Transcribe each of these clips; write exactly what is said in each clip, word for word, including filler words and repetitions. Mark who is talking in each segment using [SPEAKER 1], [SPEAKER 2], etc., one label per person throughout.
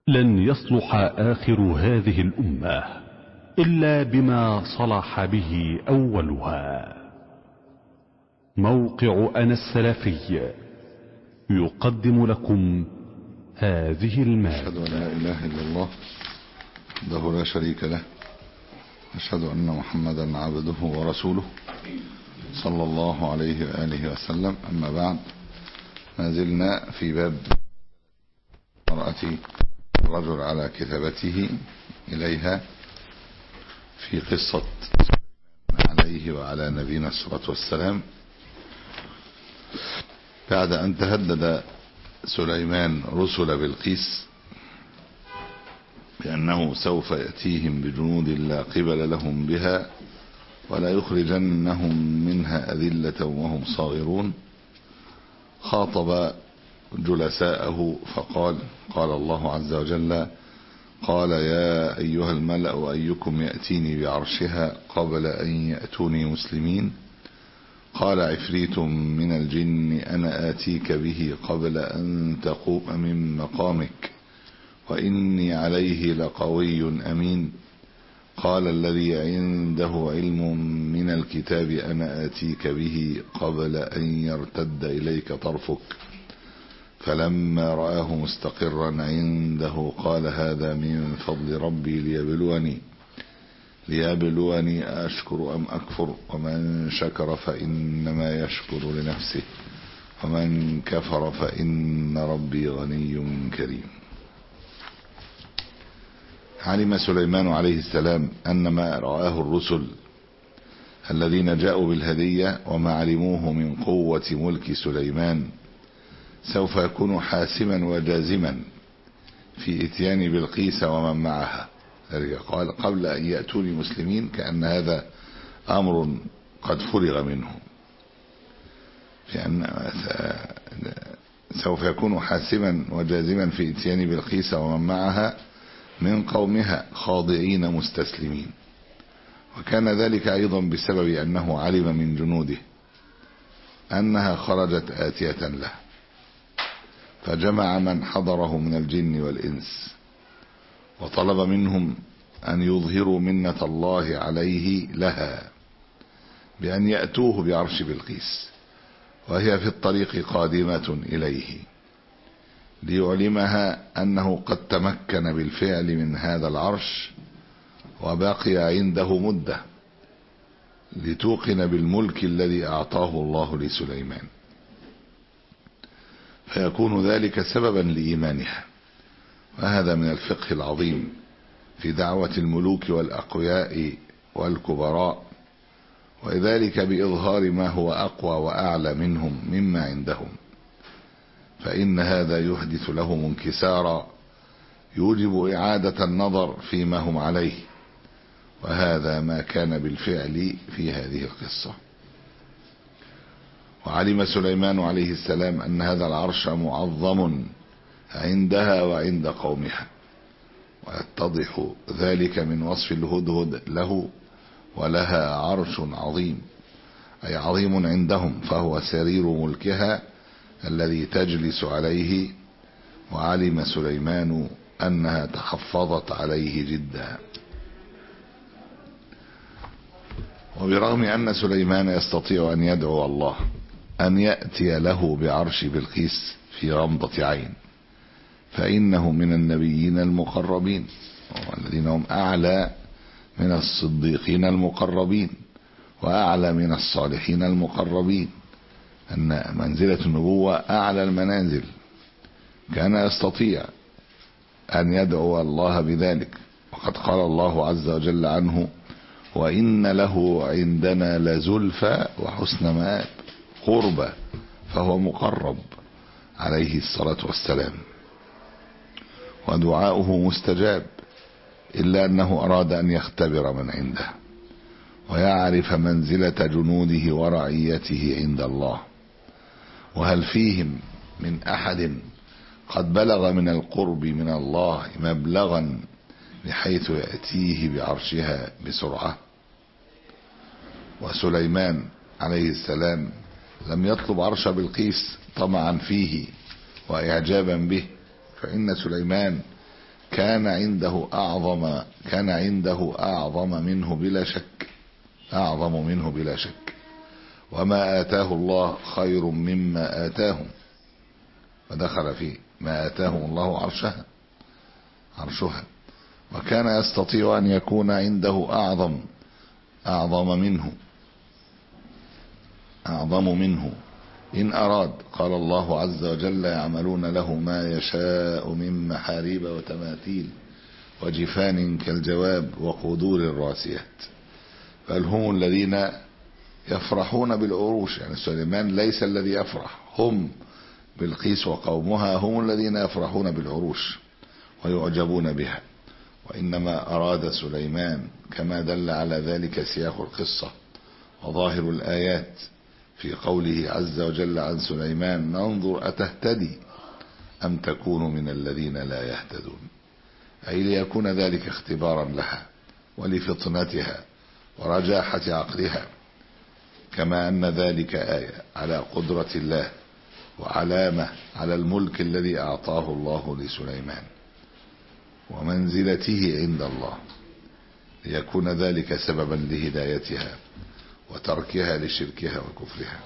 [SPEAKER 1] لن يصلح آخر هذه الأمة إلا بما صلح به أولها. موقع أنا السلفي يقدم لكم هذه المادة.
[SPEAKER 2] أشهد أن لا إله إلا الله وحده لا شريك له، أشهد أن محمدا عبده ورسوله صلى الله عليه وآله وسلم. أما بعد، ما زلنا في باب مرأة الرجل على كتابته إليها في قصة عليه وعلى نبينا الصلاة والسلام، بعد أن تهدد سليمان رسل بلقيس بأنه سوف يأتيهم بجنود لا قبل لهم بها ولا يخرجنهم منها أذلة وهم صاغرون. خاطب جلساءه فقال: قال الله عز وجل: قال يا أيها الملأ أيكم يأتيني بعرشها قبل أن يأتوني مسلمين؟ قال عفريت من الجن أنا آتيك به قبل أن تقوم من مقامك وإني عليه لقوي أمين. قال الذي عنده علم من الكتاب أنا آتيك به قبل أن يرتد إليك طرفك فلما رآه مستقرا عنده قال هذا من فضل ربي ليبلوني ليبلوني أشكر أم أكفر ومن شكر فإنما يشكر لنفسه ومن كفر فإن ربي غني كريم. علم سليمان عليه السلام أن ما رآه الرسل الذين جاءوا بالهدية وما علموه من قوة ملك سليمان سوف يكون حاسما وجازما في اتيان بلقيس ومن معها. قال قبل أن يأتوني مسلمين، كأن هذا أمر قد فرغ منه، في أن سوف يكون حاسما وجازما في اتيان بلقيس ومن معها من قومها خاضعين مستسلمين. وكان ذلك أيضا بسبب أنه علم من جنوده أنها خرجت آتية له، فجمع من حضره من الجن والإنس وطلب منهم أن يظهروا منة الله عليه لها بأن يأتوه بعرش بلقيس وهي في الطريق قادمة إليه، ليعلمها أنه قد تمكن بالفعل من هذا العرش وبقي عنده مدة لتوقن بالملك الذي أعطاه الله لسليمان، فيكون ذلك سببا لإيمانها. وهذا من الفقه العظيم في دعوة الملوك والأقوياء والكبراء، وذلك بإظهار ما هو أقوى وأعلى منهم مما عندهم، فإن هذا يحدث لهم انكسارا يوجب إعادة النظر فيما هم عليه، وهذا ما كان بالفعل في هذه القصة. وعلم سليمان عليه السلام أن هذا العرش معظم عندها وعند قومها، ويتضح ذلك من وصف الهدهد له: ولها عرش عظيم، أي عظيم عندهم، فهو سرير ملكها الذي تجلس عليه. وعلم سليمان أنها تحفظت عليه جدا. وبرغم أن سليمان يستطيع أن يدعو الله أن يأتي له بعرش بلقيس في غمضة عين، فإنه من النبيين المقربين والذين هم أعلى من الصديقين المقربين وأعلى من الصالحين المقربين، أن منزلة النبوة أعلى المنازل. كان يستطيع أن يدعو الله بذلك، وقد قال الله عز وجل عنه: وإن له عندنا لزلفى وحسن مآب، قربة، فهو مقرب عليه الصلاة والسلام ودعاؤه مستجاب، إلا أنه أراد أن يختبر من عنده ويعرف منزلة جنوده ورعيته عند الله، وهل فيهم من أحد قد بلغ من القرب من الله مبلغا بحيث يأتيه بعرشها بسرعة. وسليمان عليه السلام لم يطلب عرش بلقيس طمعا فيه وإعجابا به، فإن سليمان كان عنده أعظم كان عنده أعظم منه بلا شك أعظم منه بلا شك وما آتاه الله خير مما آتاهم، فدخل فيه ما آتاهم الله عرشها عرشها وكان يستطيع أن يكون عنده أعظم أعظم منه أعظم منه إن أراد. قال الله عز وجل: يعملون له ما يشاء من محاريب وتماثيل وجفان كالجواب وقدور الراسيات. بل هم الذين يفرحون بالعروش، يعني سليمان ليس الذي يفرح، هم بلقيس وقومها هم الذين يفرحون بالعروش ويعجبون بها. وإنما أراد سليمان كما دل على ذلك سياق القصة وظاهر الآيات في قوله عز وجل عن سليمان: ننظر أتهتدي أم تكون من الذين لا يهتدون، أي ليكون ذلك اختبارا لها ولفطنتها ورجاحة عقلها، كما أن ذلك آية على قدرة الله وعلامة على الملك الذي أعطاه الله لسليمان ومنزلته عند الله، ليكون ذلك سببا لهدايتها وتركها لشركها وكفرها.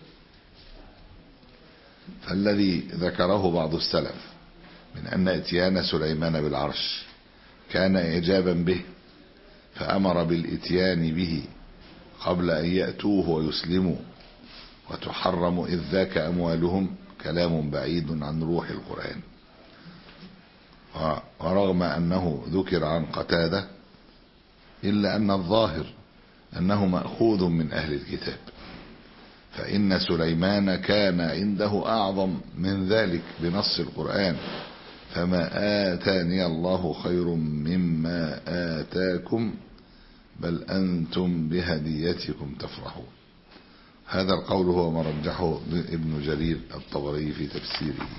[SPEAKER 2] فالذي ذكره بعض السلف من أن اتيان سليمان بالعرش كان إعجابا به فأمر بالاتيان به قبل أن يأتوه ويسلموا وتحرم إذ ذاك أموالهم، كلام بعيد عن روح القرآن. ورغم أنه ذكر عن قتادة إلا أن الظاهر أنه مأخوذ من أهل الكتاب، فإن سليمان كان عنده أعظم من ذلك بنص القرآن: فما آتاني الله خير مما آتاكم بل أنتم بهديتكم تفرحون. هذا القول هو ما رجحه ابن جرير الطبري في تفسيره.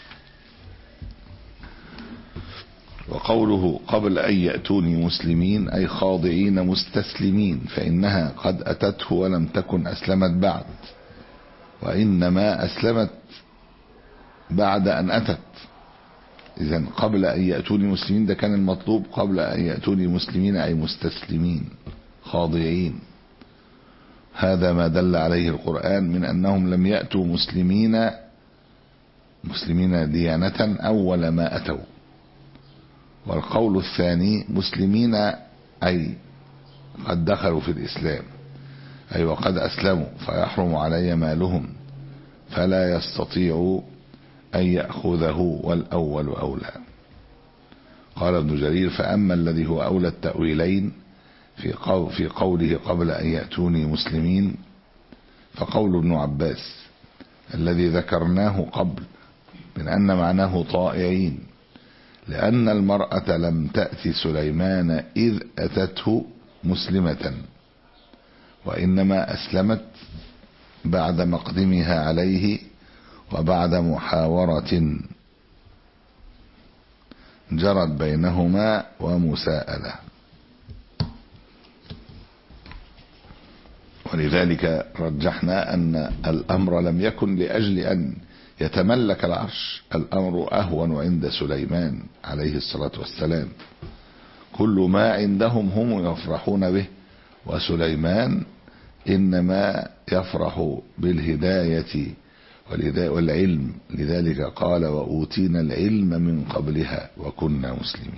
[SPEAKER 2] وقوله: قبل أن يأتوني مسلمين، أي خاضعين مستسلمين، فإنها قد أتته ولم تكن أسلمت بعد، وإنما أسلمت بعد أن أتت. إذن قبل أن يأتوني مسلمين ده كان المطلوب، قبل أن يأتوني مسلمين أي مستسلمين خاضعين. هذا ما دل عليه القرآن من أنهم لم يأتوا مسلمين مسلمين ديانة أول ما أتوا. والقول الثاني مسلمين أي قد دخلوا في الإسلام، أي وقد أسلموا، فيحرم علي مالهم فلا يستطيع أن يأخذه، والأول أولى. قال ابن جرير: فأما الذي هو أولى التأويلين في قول في قوله قبل أن يأتوني مسلمين فقول ابن عباس الذي ذكرناه قبل من أن معناه طائعين، لأن المرأة لم تأتي سليمان إذ أتته مسلمة، وإنما أسلمت بعد مقدمها عليه وبعد محاورة جرت بينهما ومساءلة. ولذلك رجحنا أن الأمر لم يكن لأجل أن يتملك العرش، الأمر أهون عند سليمان عليه الصلاة والسلام، كل ما عندهم هم يفرحون به، وسليمان إنما يفرح بالهداية والعلم. لذلك قال: وأوتينا العلم من قبلها وكنا مسلمين.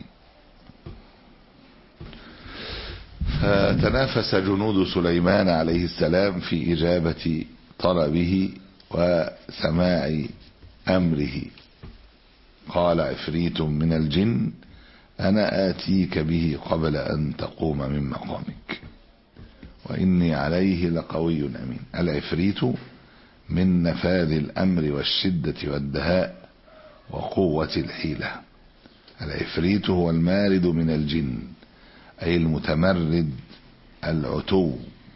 [SPEAKER 2] فتنافس جنود سليمان عليه السلام في إجابة طلبه وسماع أمره. قال عفريت من الجن: أنا آتيك به قبل أن تقوم من مقامك وإني عليه لقوي أمين. العفريت من نفاذ الأمر والشدة والدهاء وقوة الحيلة. العفريت هو المارد من الجن، أي المتمرد العتو،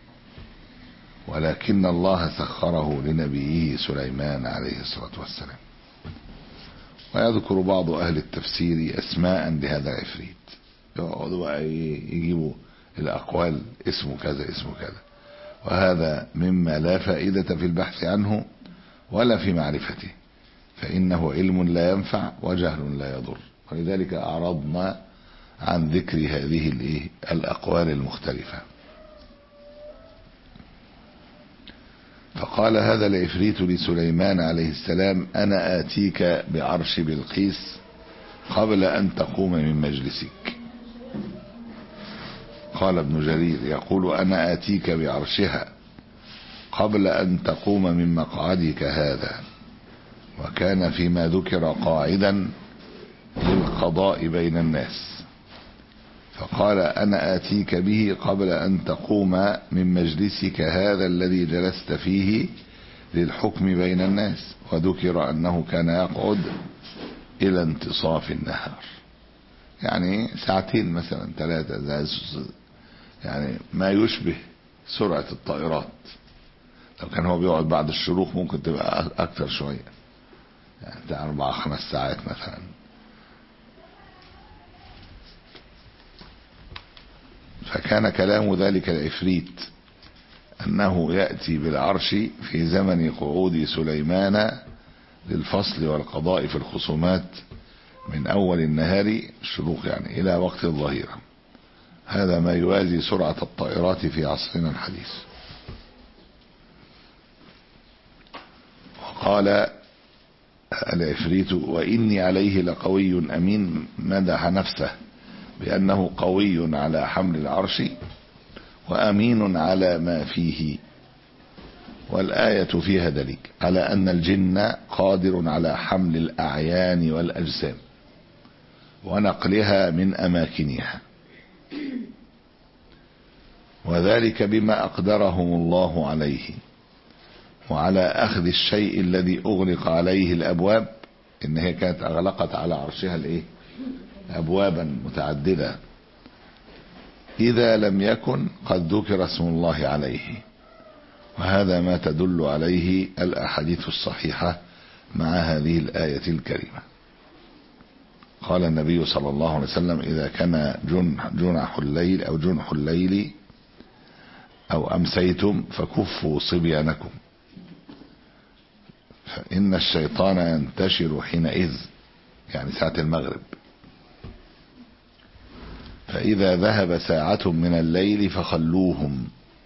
[SPEAKER 2] ولكن الله سخره لنبيه سليمان عليه الصلاة والسلام. ويذكر بعض أهل التفسير أسماء لهذا العفريت، يقعدوا بقى يجيبوا الأقوال اسمه كذا اسمه كذا، وهذا مما لا فائدة في البحث عنه ولا في معرفته، فإنه علم لا ينفع وجهل لا يضر، ولذلك أعرضنا عن ذكر هذه الإيه الأقوال المختلفة. فقال هذا العفريت لسليمان عليه السلام: أنا آتيك بعرش بلقيس قبل أن تقوم من مجلسك. قال ابن جرير يقول: أنا آتيك بعرشها قبل أن تقوم من مقعدك هذا، وكان فيما ذكر قاعدا للقضاء بين الناس، فقال: أنا آتيك به قبل أن تقوم من مجلسك هذا الذي جلست فيه للحكم بين الناس. وذكر أنه كان يقعد إلى انتصاف النهار، يعني ساعتين مثلا ثلاثة، يعني ما يشبه سرعة الطائرات. لو كان هو بيقعد بعد الشروق ممكن تبقى أكثر شوية، يعني أربع خمس ساعات مثلا. فكان كلام ذلك العفريت أنه يأتي بالعرش في زمن قعود سليمان للفصل والقضاء في الخصومات من أول النهار الشروق يعني إلى وقت الظهيرة. هذا ما يوازي سرعة الطائرات في عصرنا الحديث. وقال العفريت: وإني عليه لقوي أمين، مدح نفسه بأنه قوي على حمل العرش وأمين على ما فيه. والآية فيها دليل على أن الجن قادر على حمل الأعيان والأجسام ونقلها من أماكنها، وذلك بما أقدرهم الله عليه، وعلى أخذ الشيء الذي أغلق عليه الأبواب. إن هي كانت أغلقت على عرشها الإيه؟ أبوابا متعددة، إذا لم يكن قد ذكر اسم الله عليه. وهذا ما تدل عليه الأحاديث الصحيحة مع هذه الآية الكريمة. قال النبي صلى الله عليه وسلم: إذا كان جنح الليل أو جنح الليل أو أمسيتم فكفوا صبيانكم، فإن الشيطان ينتشر حينئذ، يعني ساعة المغرب. فإذا ذهب ساعة من الليل فخلوهم،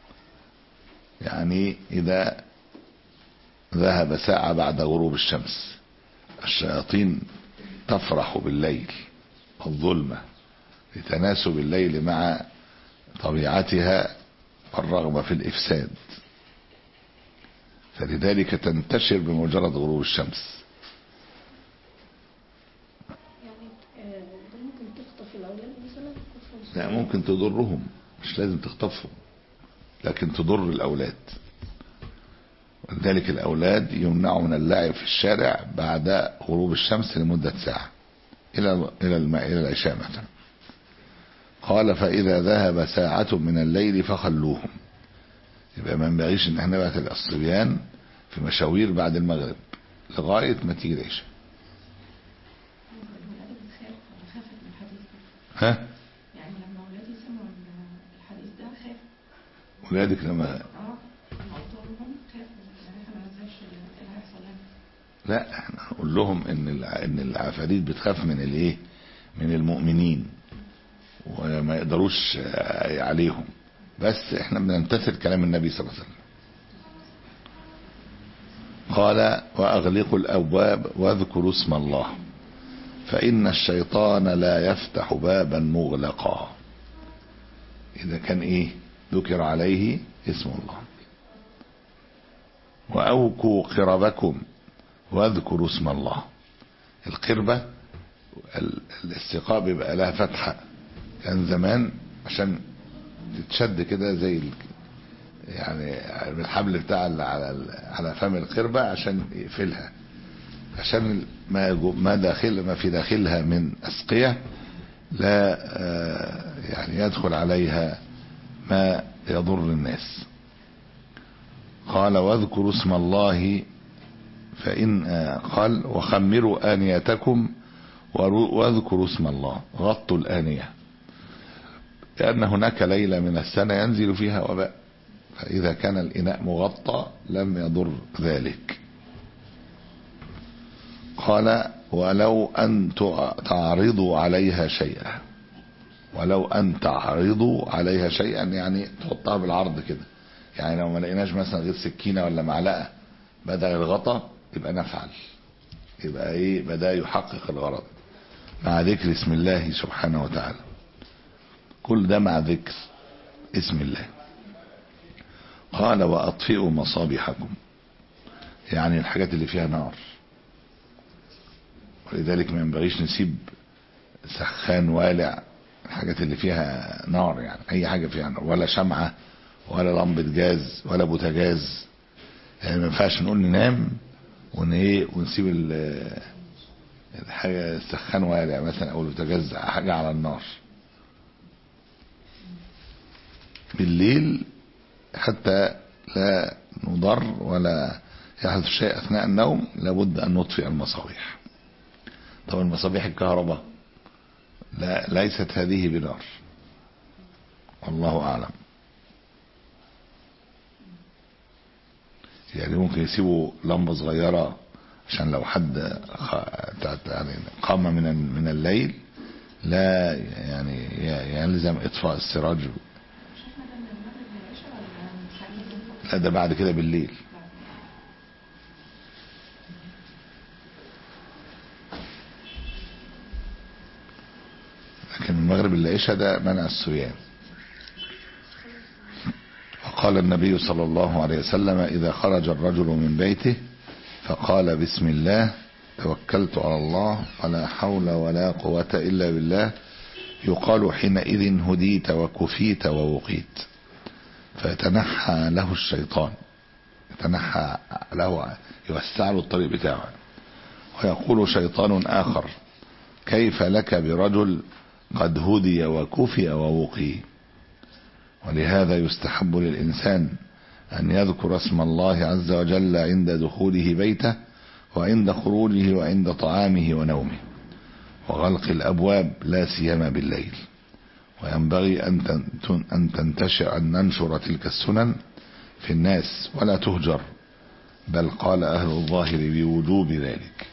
[SPEAKER 2] يعني إذا ذهب ساعة بعد غروب الشمس. الشياطين تفرح بالليل الظلمة لتناسب الليل مع طبيعتها والرغبة في الإفساد، فلذلك تنتشر بمجرد غروب الشمس.
[SPEAKER 3] يعني ممكن تخطف الأولاد مثلا؟
[SPEAKER 2] لا، ممكن تضرهم، مش لازم تخطفهم، لكن تضر الأولاد. ولذلك الأولاد يمنعوا من اللعب في الشارع بعد غروب الشمس لمدة ساعة إلى إلى إلى العشاء مثلا. قال: فإذا ذهب ساعة من الليل فخلوهم. يبقى ما ينبغيش إن احنا نبعت الصبيان في مشاوير بعد المغرب لغاية ما تيجي العشاء. ها؟
[SPEAKER 3] يعني لما أولادي سمعوا الحديث ده خافوا.
[SPEAKER 2] ولادك لما لا، احنا نقول لهم ان ان العفاريت بتخاف من الايه؟ من المؤمنين وما يقدروش عليهم، بس احنا بنمتثل كلام النبي صلى الله عليه وسلم. قال: واغلقوا الابواب واذكروا اسم الله، فان الشيطان لا يفتح بابا مغلقا. اذا كان ايه؟ ذكر عليه اسم الله. واوكوا قربكم واذكروا اسم الله. القربة الاستقاء بيبقى لها فتحة، كان زمان عشان تتشد كده زي يعني الحبل بتاع على على فم القربة عشان يقفلها، عشان ما ما داخل ما في داخلها من أسقية لا يعني يدخل عليها ما يضر الناس. قال: واذكروا اسم الله، فإن قال: وخمروا آنيتكم واذكروا اسم الله. غطوا الآنية، لأن هناك ليلة من السنة ينزل فيها وباء، فإذا كان الإناء مغطى لم يضر ذلك. قال: ولو أن تعرضوا عليها شيئا، ولو أن تعرضوا عليها شيئا يعني تحطها بالعرض كده، يعني لو ما لقيناش مثلا غير سكينة ولا معلقة بدل الغطا يبقى نفعل، يبقى ايه بدأ يحقق الغرض مع ذكر اسم الله سبحانه وتعالى. كل ده مع ذكر اسم الله. قال وأطفئوا مصابيحكم، يعني الحاجات اللي فيها نار، ولذلك ما ينبغيش نسيب سخان والع، الحاجات اللي فيها نار يعني اي حاجة فيها نار، ولا شمعة ولا لمبة جاز ولا بوتاجاز، يعني ما ينفعش نقول ننام ون ايه ونسيب الحاجة السخان والع مثلا او البوتاجاز حاجة على النار بالليل حتى لا نضر ولا يحدث شيء اثناء النوم. لابد ان نطفئ المصابيح. طب المصابيح الكهرباء لا ليست هذه بنار، والله اعلم. يعني ممكن يسيبوا لمبة صغيرة عشان لو حد يعني قام من من الليل لا يعني يلزم اطفاء السراج. لا ده بعد كده بالليل. لكن المغرب العشاء ده منع الصيام. وقال النبي صلى الله عليه وسلم إذا خرج الرجل من بيته فقال بسم الله توكلت على الله ولا حول ولا قوة إلا بالله، يقال حينئذ هديت وكفيت ووقيت، فيتنحى له الشيطان، يتنحى له يوسع له الطريق بتاعه. ويقول شيطان آخر كيف لك برجل قد هدي وكفي ووقي. ولهذا يستحب للإنسان أن يذكر اسم الله عز وجل عند دخوله بيته وعند خروجه وعند طعامه ونومه وغلق الأبواب لا سيما بالليل. وينبغي أن تنتشر أن ننشر تلك السنن في الناس ولا تهجر، بل قال أهل الظاهر بوجوب ذلك.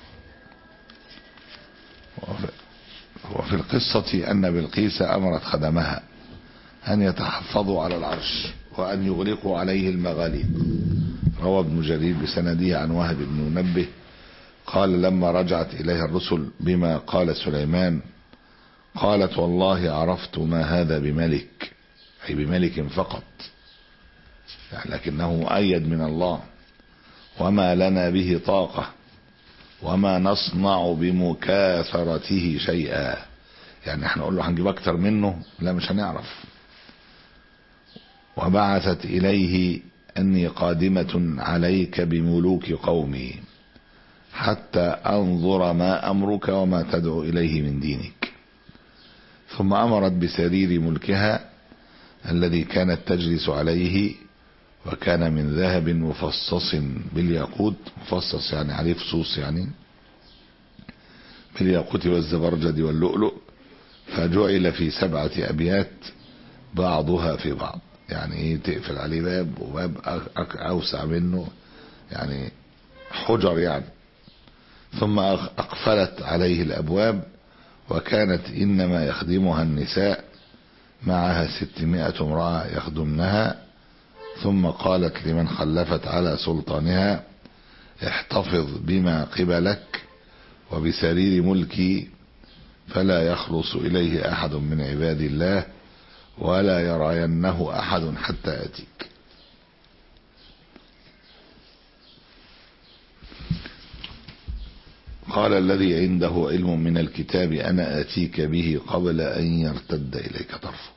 [SPEAKER 2] وفي القصة أن بلقيس أمرت خدمها أن يتحفظوا على العرش وأن يغلقوا عليه المغاليق. روى ابن جرير بسنده عن وهب بن منبه قال لما رجعت إليها الرسل بما قال سليمان قالت والله عرفت ما هذا بملك، أي بملك فقط، يعني لكنه مؤيد من الله، وما لنا به طاقة وما نصنع بمكاثرته شيئا، يعني احنا نقول له هنجيب اكتر منه لا مش هنعرف. وبعثت إليه أني قادمة عليك بملوك قومي حتى أنظر ما أمرك وما تدعو إليه من دينك. ثم أمرت بسرير ملكها الذي كانت تجلس عليه، وكان من ذهب مفصص بالياقوت، مفصص يعني عليه فصوص يعني بالياقوت والزبرجد واللؤلؤ، فجعل في سبعة أبيات بعضها في بعض، يعني ايه تقفل عليه باب وباب أوسع منه، يعني حجر يعني. ثم أقفلت عليه الأبواب، وكانت إنما يخدمها النساء، معها ستمائة امرأة يخدمنها. ثم قالت لمن خلفت على سلطانها احتفظ بما قبلك وبسرير ملكي فلا يخلص إليه أحد من عباد الله ولا يرينه أحد حتى أتيك. قال الذي عنده علم من الكتاب أنا آتيك به قبل أن يرتد إليك طرفك.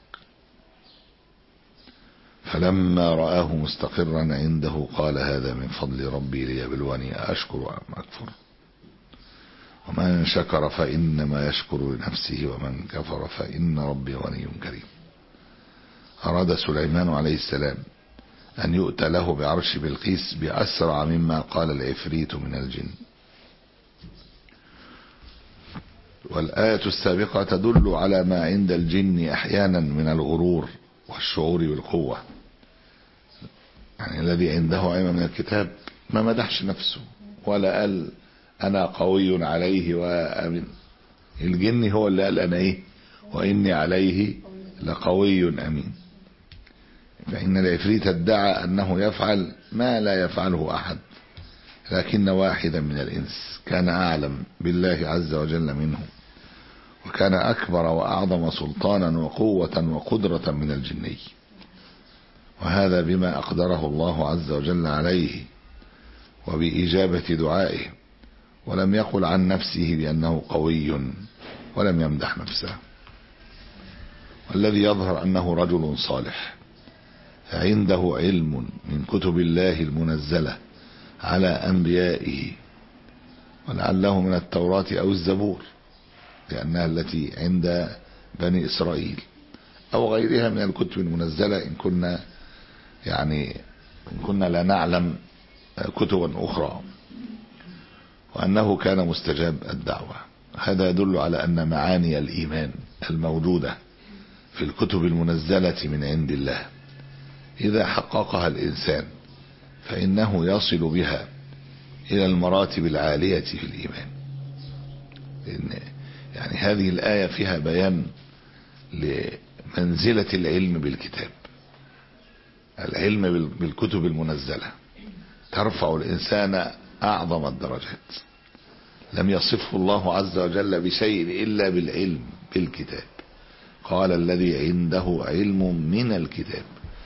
[SPEAKER 2] فلما رآه مستقرا عنده قال هذا من فضل ربي ليبلوني أشكر أم أكفر، ومن شكر فإنما يشكر لنفسه ومن كفر فإن ربي غني كريم. أراد سليمان عليه السلام أن يؤتى له بعرش بلقيس بأسرع مما قال العفريت من الجن. والآية السابقة تدل على ما عند الجن أحيانا من الغرور والشعور بالقوة، يعني الذي عنده علم من الكتاب ما مدحش نفسه ولا قال أنا قوي عليه وأمن. الجن هو اللي قال أنا إيه وإني عليه لقوي أمين. فإن العفريت ادعى أنه يفعل ما لا يفعله أحد، لكن واحدا من الإنس كان أعلم بالله عز وجل منه، وكان أكبر وأعظم سلطانا وقوة وقدرة من الجني، وهذا بما أقدره الله عز وجل عليه وبإجابة دعائه، ولم يقل عن نفسه بأنه قوي ولم يمدح نفسه. والذي يظهر أنه رجل صالح عنده علم من كتب الله المنزلة على أنبيائه، ولعله من التوراة أو الزبور لأنها التي عند بني إسرائيل، أو غيرها من الكتب المنزلة إن كنا يعني إن كنا لا نعلم كتبا أخرى، وأنه كان مستجاب الدعوة. هذا يدل على أن معاني الإيمان الموجودة في الكتب المنزلة من عند الله إذا حققها الإنسان فإنه يصل بها إلى المراتب العالية في الإيمان. لأن يعني هذه الآية فيها بيان لمنزلة العلم بالكتاب. العلم بالكتب المنزلة ترفع الإنسان أعظم الدرجات. لم يصفه الله عز وجل بشيء إلا بالعلم بالكتاب. قال الذي عنده علم من الكتاب،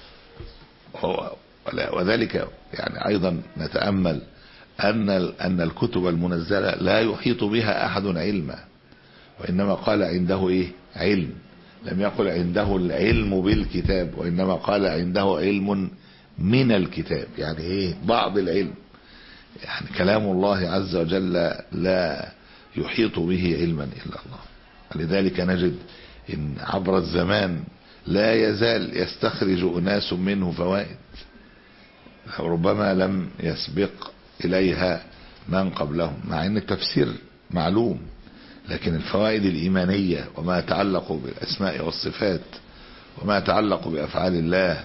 [SPEAKER 2] وذلك يعني أيضا نتأمل أن أن الكتب المنزلة لا يحيط بها أحد علما، وإنما قال عنده إيه علم. لم يقل عنده العلم بالكتاب، وإنما قال عنده علم من الكتاب، يعني إيه بعض العلم. يعني كلام الله عز وجل لا يحيط به علما إلا الله. ولذلك نجد إن عبر الزمان لا يزال يستخرج أناس منه فوائد ربما لم يسبق إليها من قبلهم، مع أن التفسير معلوم، لكن الفوائد الإيمانية وما يتعلق بالأسماء والصفات وما يتعلق بأفعال الله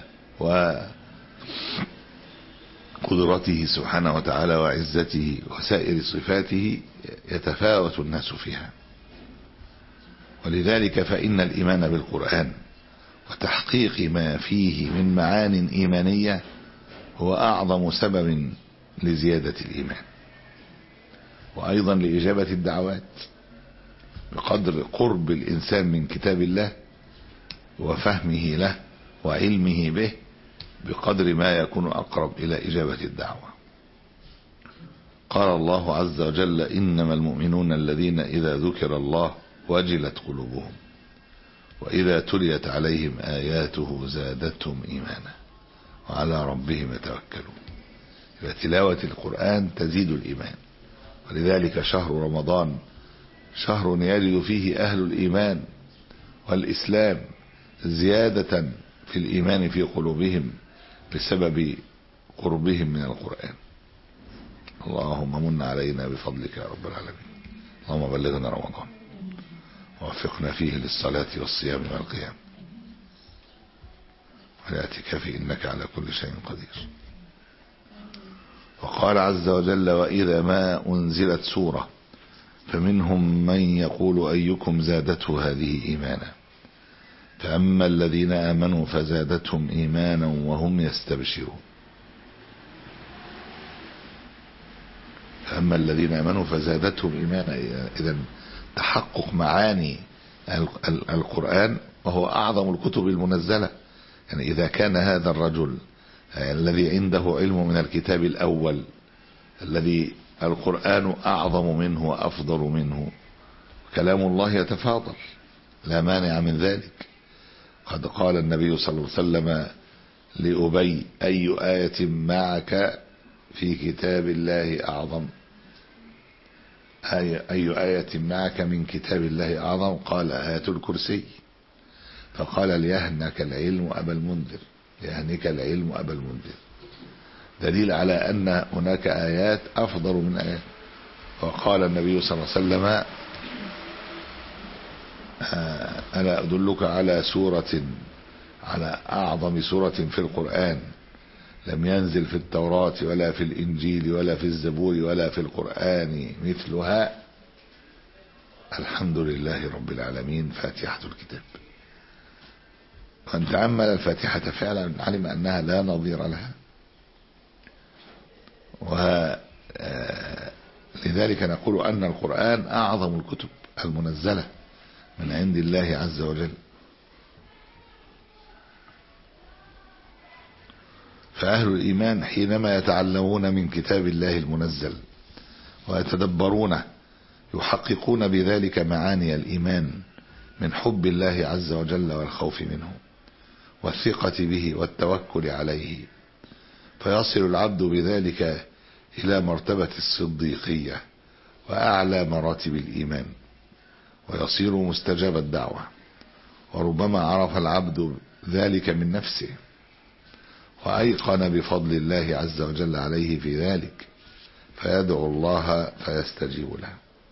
[SPEAKER 2] وقدرته سبحانه وتعالى وعزته وسائر صفاته يتفاوت الناس فيها. ولذلك فإن الإيمان بالقرآن وتحقيق ما فيه من معان إيمانية هو أعظم سبب لزيادة الإيمان، وأيضا لإجابة الدعوات بقدر قرب الإنسان من كتاب الله وفهمه له وعلمه به، بقدر ما يكون أقرب إلى إجابة الدعوة. قال الله عز وجل إنما المؤمنون الذين إذا ذكر الله وجلت قلوبهم وإذا تليت عليهم آياته زادتهم إيمانا وعلى ربهم يتوكلون. فتلاوة القرآن تزيد الإيمان، ولذلك شهر رمضان شهر يجد فيه أهل الإيمان والإسلام زيادة في الإيمان في قلوبهم بسبب قربهم من القرآن. اللهم من علينا بفضلك يا رب العالمين. اللهم بلغنا رمضان ووفقنا فيه للصلاة والصيام والقيام والاعتكاف إنك على كل شيء قدير. وقال عز وجل وإذا ما أنزلت سورة فمنهم من يقول أيكم زادته هذه إيمانا فأما الذين آمنوا فزادتهم إيمانا وهم يستبشرون. فأما الذين آمنوا فزادتهم إيمانا، إذن تحقق معاني القرآن وهو أعظم الكتب المنزلة. يعني إذا كان هذا الرجل الذي عنده علم من الكتاب الأول الذي القرآن أعظم منه وأفضل منه، كلام الله يتفاضل لا مانع من ذلك. قد قال النبي صلى الله عليه وسلم لأبي أي آية معك في كتاب الله أعظم، أي, أي آية معك من كتاب الله أعظم؟ قال آية الكرسي. فقال ليهنك العلم أبا المنذر، ليهنك العلم أبا المنذر، دليل على أن هناك آيات أفضل من آيات. وقال النبي صلى الله عليه وسلم ألا أدلك على سورة على أعظم سورة في القرآن لم ينزل في التوراة ولا في الإنجيل ولا في الزبور ولا في القرآن مثلها. الحمد لله رب العالمين، فاتحة الكتاب. من تأمل الفاتحة فعلا علم أنها لا نظير لها، ولذلك نقول أن القرآن أعظم الكتب المنزلة من عند الله عز وجل. فأهل الإيمان حينما يتعلمون من كتاب الله المنزل ويتدبرونه يحققون بذلك معاني الإيمان من حب الله عز وجل والخوف منه والثقة به والتوكل عليه، فيصل العبد بذلك إلى مرتبة الصديقية وأعلى مراتب الإيمان، ويصير مستجاب الدعوة. وربما عرف العبد ذلك من نفسه وأيقن بفضل الله عز وجل عليه في ذلك، فيدعو الله فيستجيب له.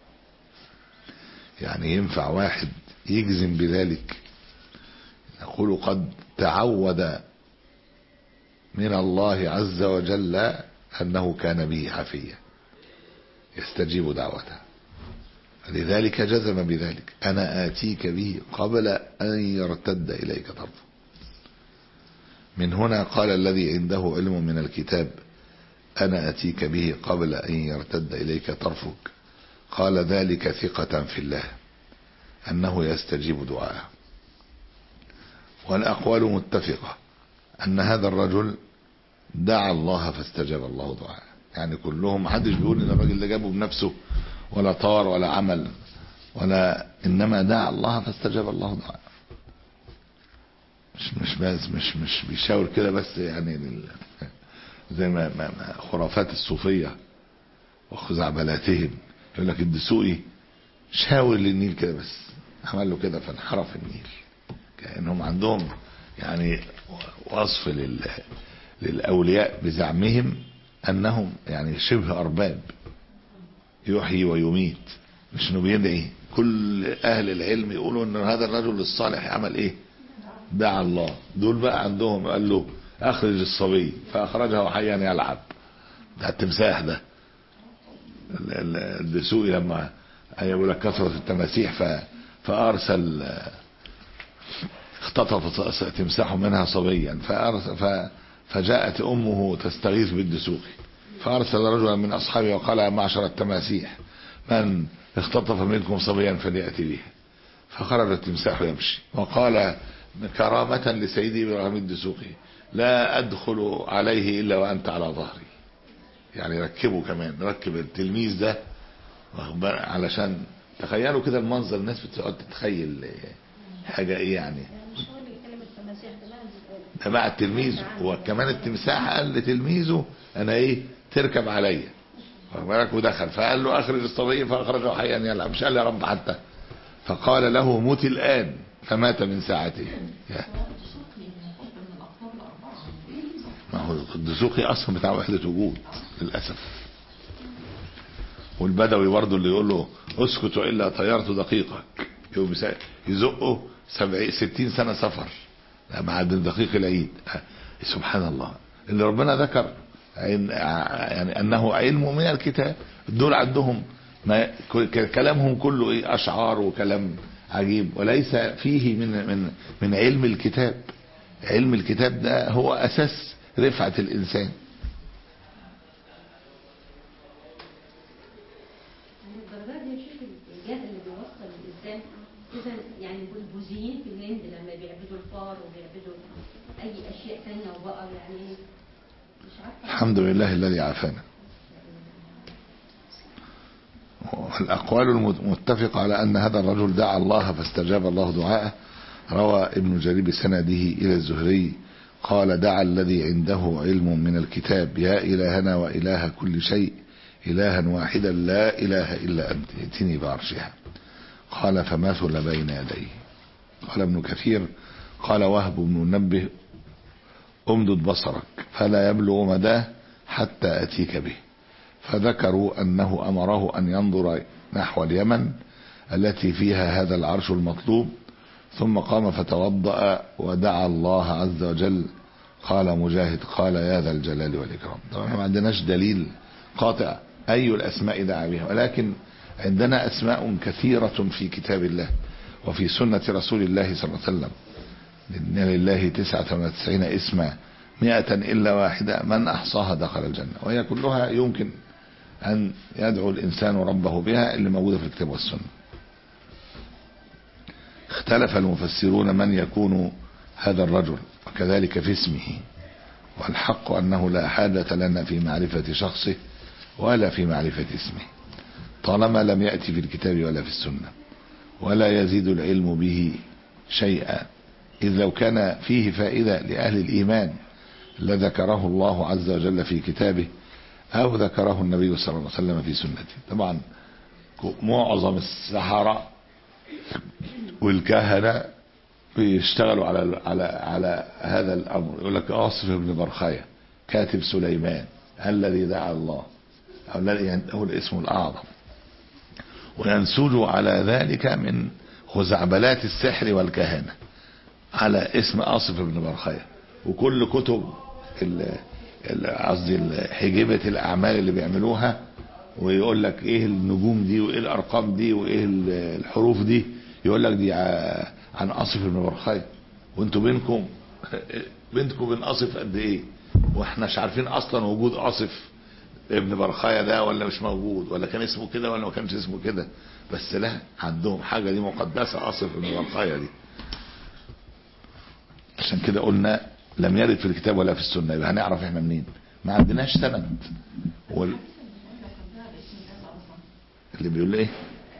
[SPEAKER 2] يعني ينفع واحد يجزم بذلك، يقول قد تعود من الله عز وجل أنه كان به حفيا يستجيب دعوته، لذلك جزم بذلك. أنا آتيك به قبل أن يرتد إليك طرفك. من هنا قال الذي عنده علم من الكتاب أنا آتيك به قبل أن يرتد إليك طرفك، قال ذلك ثقة في الله أنه يستجيب دعاءه. والأقوال متفقة أن هذا الرجل دعا الله فاستجاب الله دعاءه. يعني كلهم، محدش بيقول إن الراجل ده جابه بنفسه ولا طار ولا عمل ولا، إنما دعا الله فاستجاب الله دعاءه. مش مش بس مش مش بيشاور كده بس، يعني زي ما, ما, ما خرافات الصوفية وخزعبلاتهم. يقول لك الدسوقي شاور للنيل كده بس، عمل له كده فانحرف النيل. كأنهم عندهم يعني وصف لل للأولياء بزعمهم أنهم يعني شبه أرباب يحيي ويميت، مش انه بيدعي. كل أهل العلم يقولوا أن هذا الرجل الصالح عمل إيه؟ دعا الله. دول بقى عندهم قال له أخرج الصبي فأخرجه حيا يلعب. ده التمساح ده. الدسوقي لما يقول لك كثرة التماسيح ف... فأرسل اختطف تمساح منها صبيا فأرسل ف... فجاءت أمه تستغيث بالدسوقي فأرسل رجلا من أصحابه وقال يا معشر التماسيح من اختطف منكم صبيا فليأتي به. فخرج التمساح يمشي وقال كرامة لسيدي إبراهيم الدسوقي لا أدخل عليه إلا وأنت على ظهري. يعني ركبوا كمان، ركب التلميذ ده علشان تخيلوا كده المنظر. الناس بتقعد تتخيل حاجة ايه يعني. ده مع التلميذ، وكمان التمساح قال لتلميذه انا ايه تركب عليا ودخل فقال له اخرج الصبي فاخرجه حيا يلعب. مش قال يا رب حتى، فقال له موت الان فمات من ساعته. ما هو الدسوقي اصلا بتاع وحدة وجود للاسف. والبدوي برضه اللي يقول له اسكت والا طيرت دقيقك، يوم يزقه سبعين ستين سنة سفر بعد دقيق العيد. سبحان الله اللي ربنا ذكر يعني انه علم من الكتاب. دول عندهم ما كلامهم كله ايه اشعار وكلام عجيب وليس فيه من من من علم الكتاب. علم الكتاب ده هو اساس رفعة الانسان.
[SPEAKER 4] يعني البوذيين في الهند لما بيعبدوا الفار وبيعبدوا اي اشياء ثانيه وبقر يعني مش عارفه.
[SPEAKER 2] الحمد لله الذي عافانا. الأقوال المتفقة على أن هذا الرجل دعا الله فاستجاب الله دعاءه. روى ابن جرير بسنده إلى الزهري قال دعا الذي عنده علم من الكتاب يا إلهنا وإله كل شيء إلها واحدا لا إله إلا أنت ائتني بعرشها. قال فمثل بين يديه. قال ابن كثير قال وهب بن منبه امدد بصرك فلا يبلغ مداه حتى أتيك به. فذكروا أنه أمره أن ينظر نحو اليمن التي فيها هذا العرش المطلوب، ثم قام فتوضأ ودعا الله عز وجل قال مجاهد قال يا ذا الجلال والإكرام. طبعا ما عندناش دليل قاطع أي الأسماء دعا بها، ولكن عندنا أسماء كثيرة في كتاب الله وفي سنة رسول الله صلى الله عليه وسلم. إن لله تسعة وتسعين اسما مئة إلا واحدة من أحصاها دخل الجنة، وهي كلها يمكن أن يدعو الإنسان ربه بها اللي موجودة في الكتاب والسنة. اختلف المفسرون من يكون هذا الرجل وكذلك في اسمه، والحق أنه لا حاجة لنا في معرفة شخصه ولا في معرفة اسمه طالما لم يأتي في الكتاب ولا في السنة، ولا يزيد العلم به شيئا، إذ لو كان فيه فائدة لأهل الإيمان لذكره الله عز وجل في كتابه أو ذكره النبي صلى الله عليه وسلم في سنته. طبعا معظم السحرة والكهنة بيشتغلوا على على على هذا الأمر. يقول لك آصف بن برخاية كاتب سليمان الذي دعا الله أو الذي عنده الاسم الأعظم، وينسجوا على ذلك من خزعبلات السحر والكهنة على اسم آصف بن برخاية. وكل كتب قصدي حجبة الأعمال اللي بيعملوها ويقول لك ايه النجوم دي وايه الارقام دي وايه الحروف دي، يقول لك دي عن آصف بن برخاية، وانتوا بينكم بينكم بين آصف قد ايه، واحنا مش عارفين اصلا وجود آصف ابن برخاية ده ولا مش موجود، ولا كان اسمه كده ولا ما كانش اسمه كده، بس لا عندهم حاجة دي مقدسة آصف ابن برخاية دي. عشان كده قلنا لم يرد في الكتاب ولا في السنة، يبقى هنعرف احنا منين؟ ما عندناش سند. وال... اللي بيقول ايه؟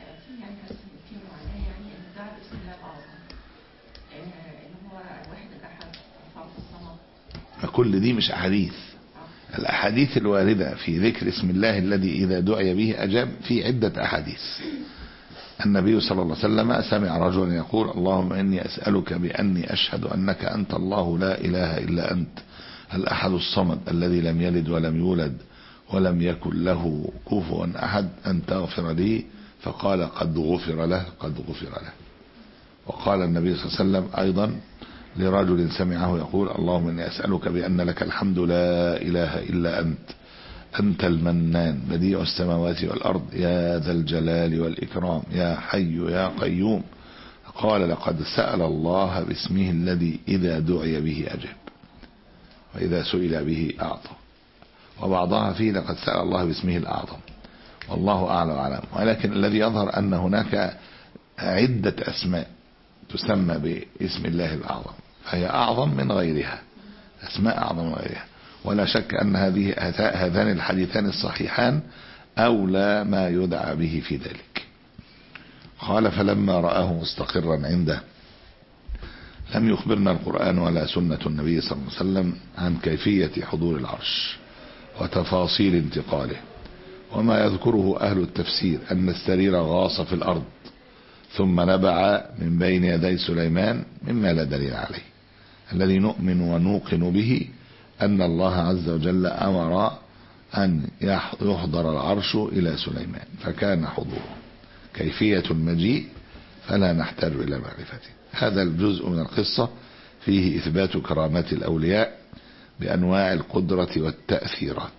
[SPEAKER 2] كل دي مش احاديث. الاحاديث الواردة في ذكر اسم الله الذي اذا دعي به اجاب في عدة احاديث. النبي صلى الله عليه وسلم سمع رجلا يقول اللهم اني اسألك باني اشهد انك انت الله لا اله الا انت الاحد الصمد الذي لم يلد ولم يولد ولم يكن له كفوا احد ان تغفر لي، فقال قد غفر له قد غفر له. وقال النبي صلى الله عليه وسلم ايضا لرجل سمعه يقول اللهم اني اسألك بان لك الحمد لا اله الا انت أنت المنان بديع السماوات والأرض يا ذا الجلال والإكرام يا حي يا قيوم. قال لقد سأل الله باسمه الذي إذا دعي به أجاب وإذا سئل به أعطى. وبعضها فيه لقد سأل الله باسمه الأعظم، والله أعلى وأعلم. ولكن الذي يظهر أن هناك عدة أسماء تسمى باسم الله الأعظم، فهي أعظم من غيرها، أسماء أعظم من غيرها. ولا شك أن هذه هذان الحديثان الصحيحان أولى ما يدعى به في ذلك. قال فلما رآه مستقرا عنده لم يخبرنا القرآن ولا سنة النبي صلى الله عليه وسلم عن كيفية حضور العرش وتفاصيل انتقاله، وما يذكره أهل التفسير أن السرير غاص في الأرض ثم نبع من بين يدي سليمان مما لا دليل عليه. الذي نؤمن ونوقن به أن الله عز وجل أمر أن يحضر العرش إلى سليمان فكان حضوره. كيفية المجيء فلا نحتاج إلى معرفته. هذا الجزء من القصة فيه إثبات كرامات الأولياء بأنواع القدرة والتأثيرات.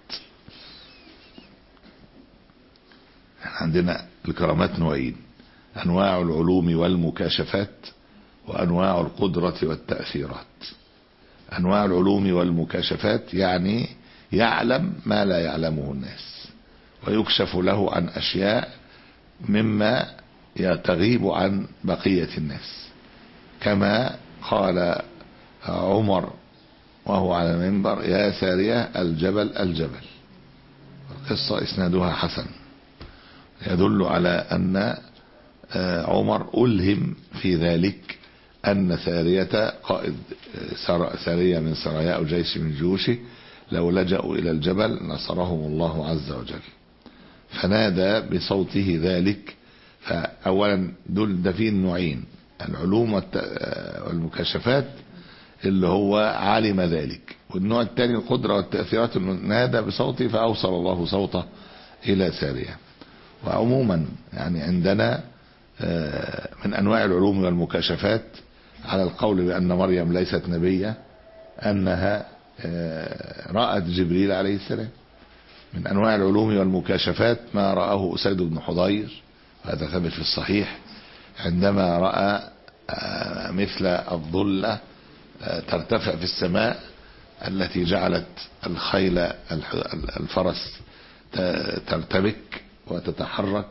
[SPEAKER 2] عندنا الكرامات نوعين: أنواع العلوم والمكاشفات وأنواع القدرة والتأثيرات. أنواع العلوم والمكاشفات يعني يعلم ما لا يعلمه الناس ويكشف له عن أشياء مما تغيب عن بقية الناس، كما قال عمر وهو على المنبر يا سارية الجبل الجبل. القصة إسنادها حسن يدل على أن عمر ألهم في ذلك أن سارية قائد سارية من سرايا أو جيش من جيوشه لو لجأوا إلى الجبل نصرهم الله عز وجل، فنادى بصوته ذلك. فأولا دول ده فيه النوعين: العلوم والمكاشفات اللي هو علم ذلك، والنوع الثاني القدرة والتأثيرات نادى بصوته فأوصل الله صوته إلى سارية. وعموما يعني عندنا من أنواع العلوم والمكاشفات على القول بأن مريم ليست نبية أنها رأت جبريل عليه السلام. من أنواع العلوم والمكاشفات ما رآه أسيد بن حضير، هذا ثابت في الصحيح، عندما رأى مثل الظلة ترتفع في السماء التي جعلت الخيل الفرس ترتبك وتتحرك،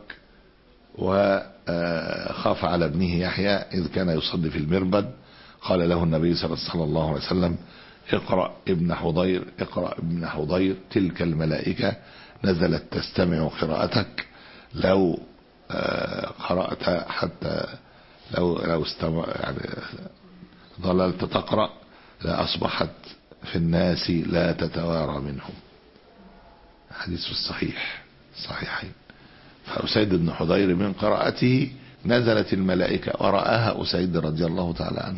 [SPEAKER 2] وخاف على ابنه يحيى إذ كان يصلي في المربد. قال له النبي صلى الله عليه وسلم: اقرأ ابن حضير، اقرأ ابن حضير، تلك الملائكة نزلت تستمع قراءتك، لو قرأت حتى لو لو استمع يعني ظللت تقرأ لأصبحت في الناس لا تتوارى منهم. حديث الصحيح صحيحين. فأسيد بن حضير من قراءته نزلت الملائكة ورآها أسيد رضي الله تعالى عنه،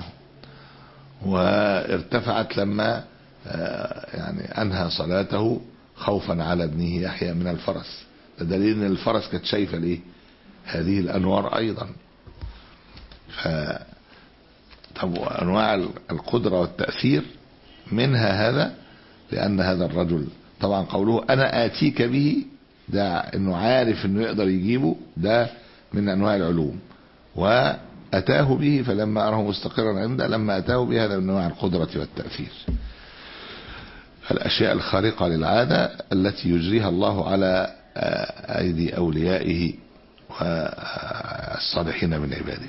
[SPEAKER 2] وارتفعت لما يعني أنهى صلاته خوفا على ابنه يحيى من الفرس. ده دليل ان الفرس كانت شايفه ليه هذه الانوار ايضا. ف طب انواع القدره والتاثير منها هذا، لان هذا الرجل طبعا قوله انا اتيك به، ده انه عارف انه يقدر يجيبه، ده من انواع العلوم. واتاه به فلما اراه مستقرا عنده، لما اتاه به، هذا من انواع القدره والتاثير. الاشياء الخارقه للعاده التي يجريها الله على أيدي أوليائه والصالحين من عباده.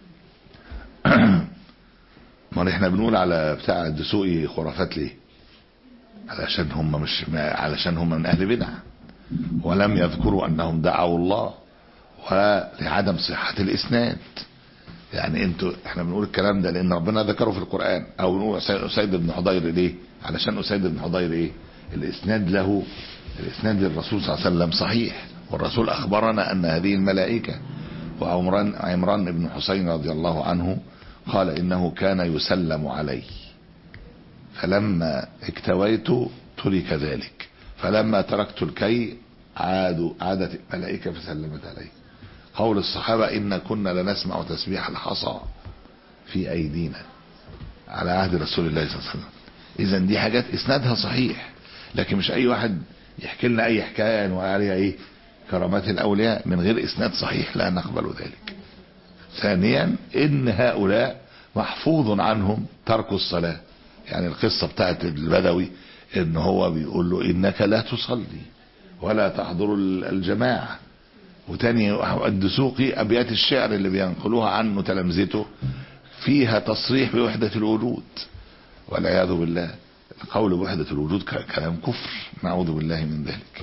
[SPEAKER 2] ما احنا بنقول على بتاع الدسوقي خرافات ليه؟ علشان هم مش علشان هم من أهل بدع، ولم يذكروا أنهم دعوا الله، ولعدم صحة الإسناد. يعني انتوا احنا بنقول الكلام ده لأن ربنا ذكره في القرآن، أو بنقول أسيد بن حضير ليه؟ علشان أسيد بن حضير إيه؟ الإسناد له، الإسناد للرسول صلى الله عليه وسلم صحيح، والرسول أخبرنا أن هذه الملائكة. وعمران عمران بن حسين رضي الله عنه قال إنه كان يسلم علي، فلما اكتويت ترك ذلك، فلما تركت الكي عادوا عادت الملائكة فسلمت علي. قول الصحابة إن كنا لنسمع تسبيح الحصى في أيدينا على عهد رسول الله صلى الله عليه وسلم. إذن دي حاجات إسنادها صحيح، لكن مش أي واحد يحكي لنا أي حكاية نقول عليها إيه كرامات الأولياء من غير إسناد صحيح، لا نقبل ذلك. ثانيا إن هؤلاء محفوظ عنهم ترك الصلاة. يعني القصة بتاعت البدوي إن هو بيقول له إنك لا تصلي ولا تحضر الجماعة. وتاني الدسوقي أبيات الشعر اللي بينقلوها عنه تلامذته فيها تصريح بوحدة الوجود، والعياذ بالله. قول بوحدة الوجود كلام كفر، نعوذ بالله من ذلك.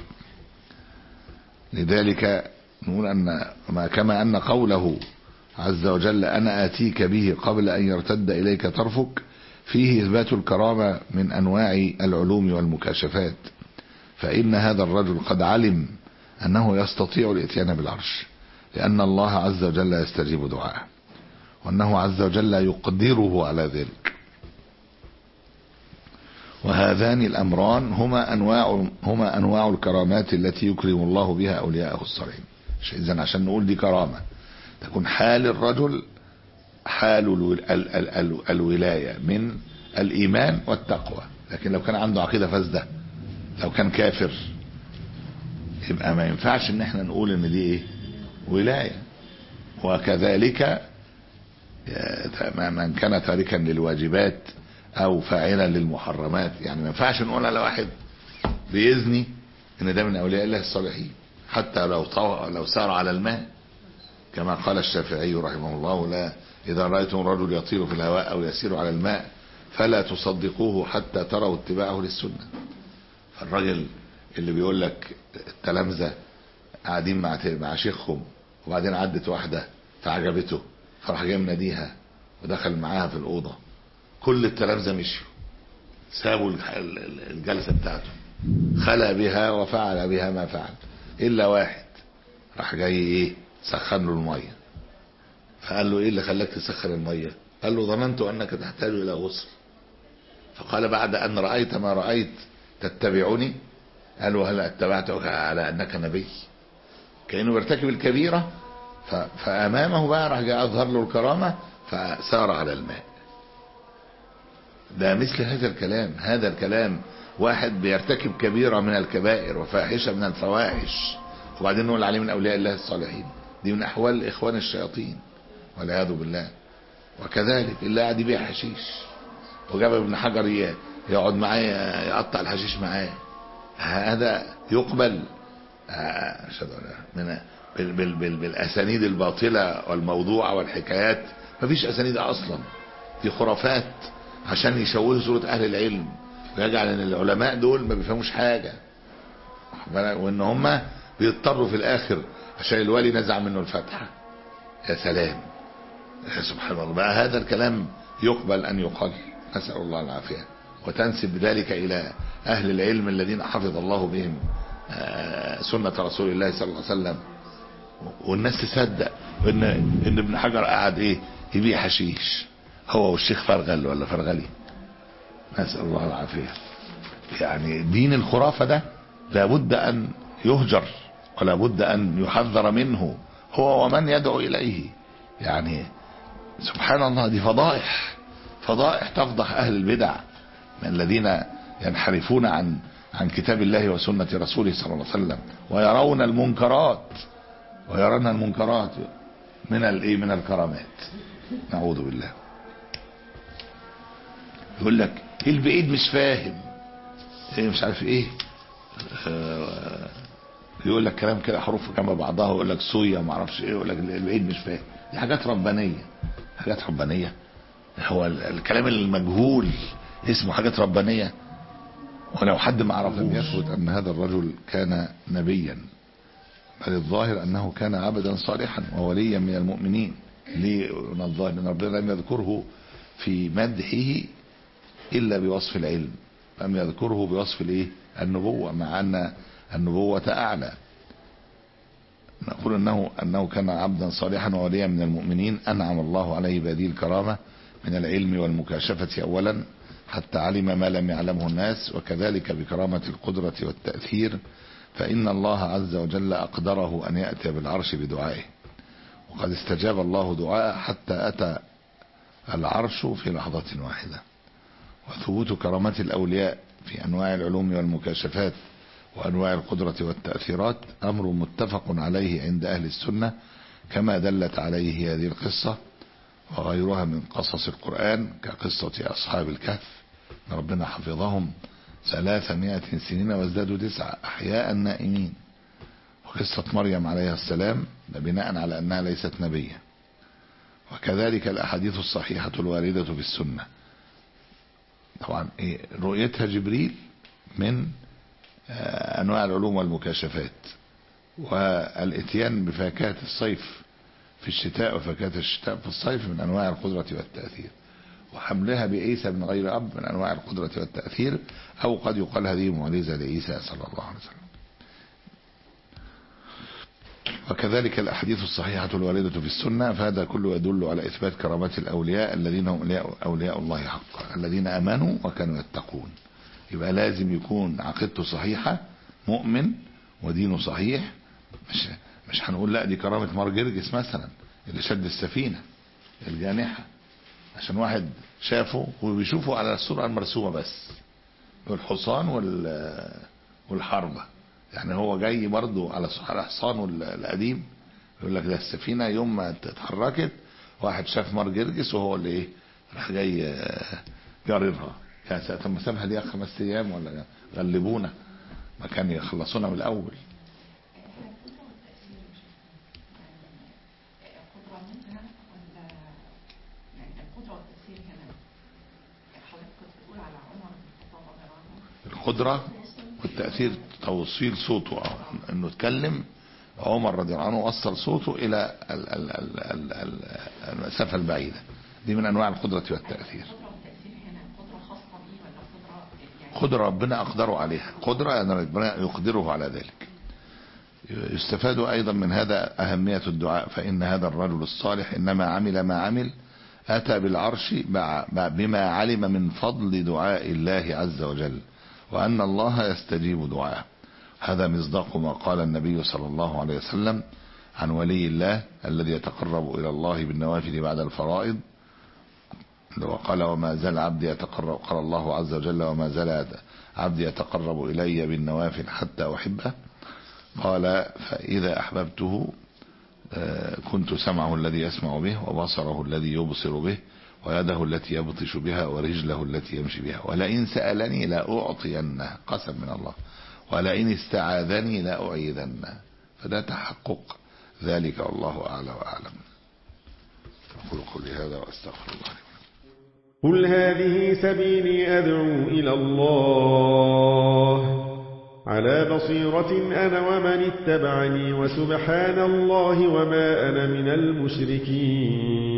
[SPEAKER 2] لذلك نقول أن ما كما أن قوله عز وجل أنا آتيك به قبل أن يرتد إليك طرفك فيه إثبات الكرامة من أنواع العلوم والمكاشفات. فإن هذا الرجل قد علم أنه يستطيع الإتيان بالعرش، لأن الله عز وجل يستجيب دعاءه، وأنه عز وجل يقدره على ذلك. وهذان الأمران هما أنواع هما أنواع الكرامات التي يكرم الله بها أولياءه الصالحين. إذن عشان نقول دي كرامة تكون حال الرجل حال ال ال ال ال الولاية من الإيمان والتقوى. لكن لو كان عنده عقيدة فاسدة، لو كان كافر، يبقى ما ينفعش ان احنا نقول ان دي ايه ولاية. وكذلك من كان تاركا للواجبات او فاعلا للمحرمات، يعني ما ينفعش نقول على واحد بيزني ان ده من اولياء الله الصالحين حتى لو لو سار على الماء، كما قال الشافعي رحمه الله: لا اذا رايتم الرجل يطير في الهواء او يسير على الماء فلا تصدقوه حتى تروا اتباعه للسنة. فالراجل اللي بيقول لك التلامذة قاعدين مع مع شيخهم وبعدين عدت واحدة فعجبته فراح جاي مناديها ودخل معاها في الأوضة، كل التلامذة مشوا سابوا الجلسة بتاعته، خلى بها وفعل بها ما فعل، إلا واحد راح جاي إيه سخن له المية. فقال له: إيه اللي خلاك تسخن المية؟ قال له: ظننت أنك تحتاج إلى غسل. فقال: بعد أن رأيت ما رأيت تتبعني؟ قال: هل اتبعتك على أنك نبي؟ كأنه بيرتكب الكبيرة، فأمامه بقى راح جاء أظهر له الكرامة فسار على الماء. ده مثل هذا الكلام. هذا الكلام واحد بيرتكب كبيرة من الكبائر وفاحشة من الفواحش وبعدين نقول عليه من أولياء الله الصالحين. دي من أحوال إخوان الشياطين والعياذ بالله. وكذلك اللي قاعد يبيع حشيش وجاب ابن حجر يقعد معاه يقطع الحشيش معاه، هذا يقبل من بال بال بال بالأسانيد الباطلة والموضوعة والحكايات؟ مفيش أسانيد أصلا، دي خرافات عشان يشوهوا صورة أهل العلم ويجعل ان العلماء دول ما بيفهموش حاجة، وان هم بيضطروا في الاخر عشان الولي نزع منه الفتحة. يا سلام، يا سبحان الله. بقى هذا الكلام يقبل ان يقال؟ نسأل الله العافية. وتنسب ذلك الى اهل العلم الذين حفظ الله بهم سنة رسول الله صلى الله عليه وسلم، والناس تصدق ان ان ابن حجر قاعد ايه يبيع حشيش هو والشيخ فرغل ولا فرغلي، نسأل الله العافية. يعني دين الخرافة ده لابد أن يهجر ولا بد أن يحذر منه هو ومن يدعو إليه. يعني سبحان الله، دي فضائح فضائح تفضح أهل البدع من الذين ينحرفون عن عن كتاب الله وسنة رسوله صلى الله عليه وسلم ويرون المنكرات ويرون المنكرات من الايه من الكرامات. نعوذ بالله. يقول لك البعيد مش فاهم ايه مش عارف ايه، آه يقول لك كلام كده حروف جنب بعضها ويقول لك صويا ما اعرفش ايه، يقول لك البعيد مش فاهم. دي حاجات ربانيه حاجات ربانيه. هو الكلام المجهول اسمه حاجات ربانيه؟ ولو حد ما عرفوش. لم يثبت ان هذا الرجل كان نبيا، بل الظاهر انه كان عبدا صالحا ووليا من المؤمنين. ليه من الظاهر؟ ان ربنا لم يذكره في مدحه إلا بوصف العلم، لم يذكره بوصف الايه النبوة، مع أن النبوة أعلى. نقول أنه أنه كان عبدا صالحا ووليا من المؤمنين أنعم الله عليه بهذه الكرامة من العلم والمكاشفة أولا حتى علم ما لم يعلمه الناس، وكذلك بكرامة القدرة والتأثير، فإن الله عز وجل أقدره أن يأتي بالعرش بدعائه، وقد استجاب الله دعاءه حتى أتى العرش في لحظة واحدة. وثبوت كرامات الأولياء في أنواع العلوم والمكاشفات وأنواع القدرة والتأثيرات أمر متفق عليه عند أهل السنة، كما دلت عليه هذه القصة وغيرها من قصص القرآن، كقصة أصحاب الكهف ربنا حفظهم ثلاثمائة سنين وازدادوا تسعة أحياء نائمين، وقصة مريم عليها السلام بناء على أنها ليست نبية، وكذلك الأحاديث الصحيحة الواردة في السنة. طبعا إيه رؤيتها جبريل من أنواع العلوم والمكاشفات، والاتيان بفاكهة الصيف في الشتاء وفاكهة الشتاء في الصيف من أنواع القدرة والتأثير، وحملها بعيسى من غير أب من أنواع القدرة والتأثير، أو قد يقال هذه معجزة لعيسى صلى الله عليه وسلم. وكذلك الأحاديث الصحيحة الواردة في السنة، فهذا كله يدل على إثبات كرامات الأولياء الذين هم أولياء الله حقا الذين آمنوا وكانوا يتقون. يبقى لازم يكون عقيدته صحيحة، مؤمن ودينه صحيح. مش مش هنقول لا دي كرامة مار جرجس مثلا اللي شد السفينة الجانحة عشان واحد شافه وبيشوفه على الصورة المرسومة بس، والحصان والحربة، يعني هو جاي برضو على حصانه القديم، يقول لك ده السفينة يوم ما اتحركت واحد شاف مار جرجس وهو اللي ايه راح جاي جاررها. يا ساتر ما سابها دي خمس ايام ولا غلبونا، ما كان يخلصونا من الاول. القدرة والتأثير توصيل صوته، انه اتكلم عمر رضي الله عنه وصل صوته الى المسافة البعيدة، دي من انواع القدرة والتأثير. قدرة ربنا أقدره عليها، قدرة أن ربنا يقدره على ذلك. يستفاد أيضا من هذا أهمية الدعاء، فإن هذا الرجل الصالح إنما عمل ما عمل أتى بالعرش بما علم من فضل دعاء الله عز وجل، وأن الله يستجيب دعاءه. هذا مصداق ما قال النبي صلى الله عليه وسلم عن ولي الله الذي يتقرب إلى الله بالنوافل بعد الفرائض، وقال وما زال عبدي يتقرب، قال الله عز وجل وما زال عبدي يتقرب إلي بالنوافل حتى أحبه. قال فإذا أحببته كنت سمعه الذي يسمع به وبصره الذي يبصر به ويده التي يبطش بها ورجله التي يمشي بها ولئن سألني لا أعطينه، قسم من الله، ولئن استعاذني لا أعيذنه. فده تحقق ذلك، والله أعلى وأعلم. أقول قولي هذا وأستغفر الله لي.
[SPEAKER 5] قل هذه سبيلي أدعو إلى الله على بصيرة أنا ومن اتبعني وسبحان الله وما أنا من المشركين.